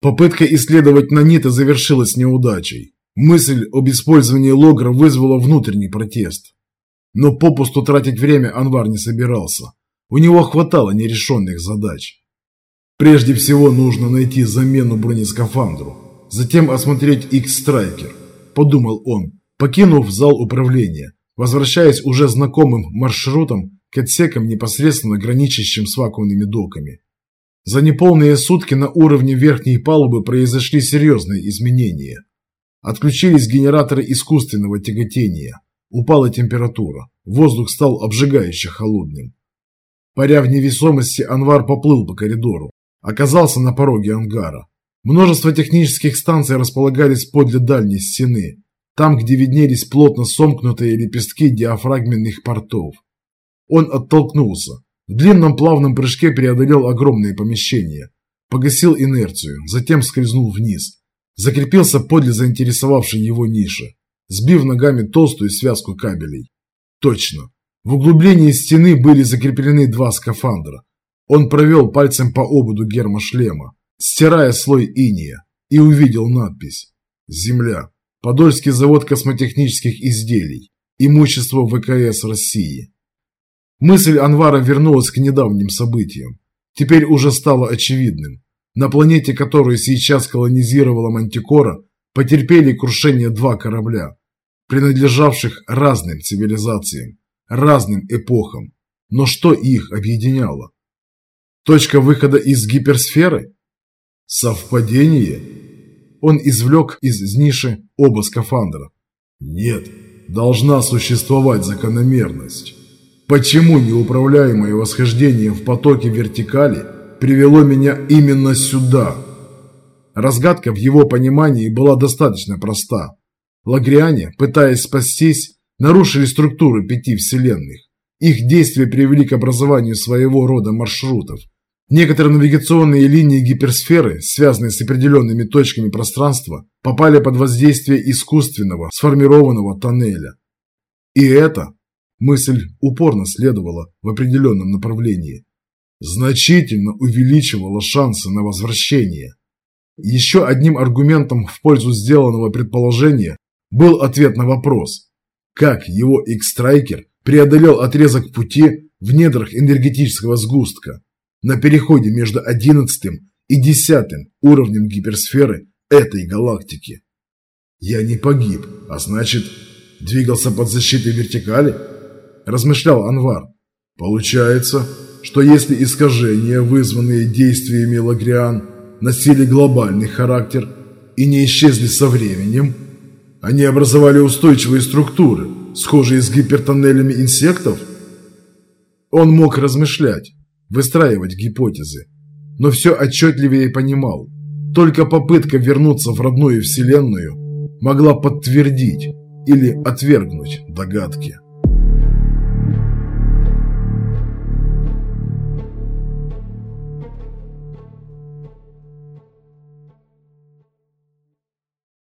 Попытка исследовать наниты завершилась неудачей. Мысль об использовании логра вызвала внутренний протест. Но попусту тратить время Анвар не собирался. У него хватало нерешенных задач. Прежде всего нужно найти замену бронескафандру, затем осмотреть X-Striker, подумал он, покинув зал управления, возвращаясь уже знакомым маршрутом к отсекам, непосредственно граничащим с вакуумными доками. За неполные сутки на уровне верхней палубы произошли серьезные изменения. Отключились генераторы искусственного тяготения, упала температура, воздух стал обжигающе холодным. Паря в невесомости, Анвар поплыл по коридору, оказался на пороге ангара. Множество технических станций располагались подле дальней стены, там, где виднелись плотно сомкнутые лепестки диафрагменных портов. Он оттолкнулся, в длинном плавном прыжке преодолел огромные помещения, погасил инерцию, затем скользнул вниз, закрепился подле заинтересовавшей его ниши, сбив ногами толстую связку кабелей. Точно, в углублении стены были закреплены два скафандра. Он провел пальцем по ободу гермошлема, стирая слой иния, и увидел надпись «Земля. Подольский завод космотехнических изделий. Имущество ВКС России». Мысль Анвара вернулась к недавним событиям. Теперь уже стало очевидным. На планете, которую сейчас колонизировала Мантикора, потерпели крушение два корабля, принадлежавших разным цивилизациям, разным эпохам. Но что их объединяло? Точка выхода из гиперсферы? Совпадение? Он извлек из ниши оба скафандра. Нет, должна существовать закономерность. Почему неуправляемое восхождение в потоке вертикали привело меня именно сюда? Разгадка в его понимании была достаточно проста. Лагриане, пытаясь спастись, нарушили структуру 5 вселенных. Их действия привели к образованию своего рода маршрутов. Некоторые навигационные линии гиперсферы, связанные с определенными точками пространства, попали под воздействие искусственного, сформированного тоннеля. И это, мысль упорно следовала в определенном направлении, значительно увеличивало шансы на возвращение. Еще одним аргументом в пользу сделанного предположения был ответ на вопрос, как его X-Striker преодолел отрезок пути в недрах энергетического сгустка на переходе между 11 и 10 уровнем гиперсферы этой галактики. Я не погиб, а значит, двигался под защитой вертикали, размышлял Анвар. Получается, что если искажения, вызванные действиями Лагриан, носили глобальный характер и не исчезли со временем, они образовали устойчивые структуры, схожие с гипертоннелями инсектов? Он мог размышлять, выстраивать гипотезы, но все отчетливее понимал, только попытка вернуться в родную вселенную могла подтвердить или отвергнуть догадки.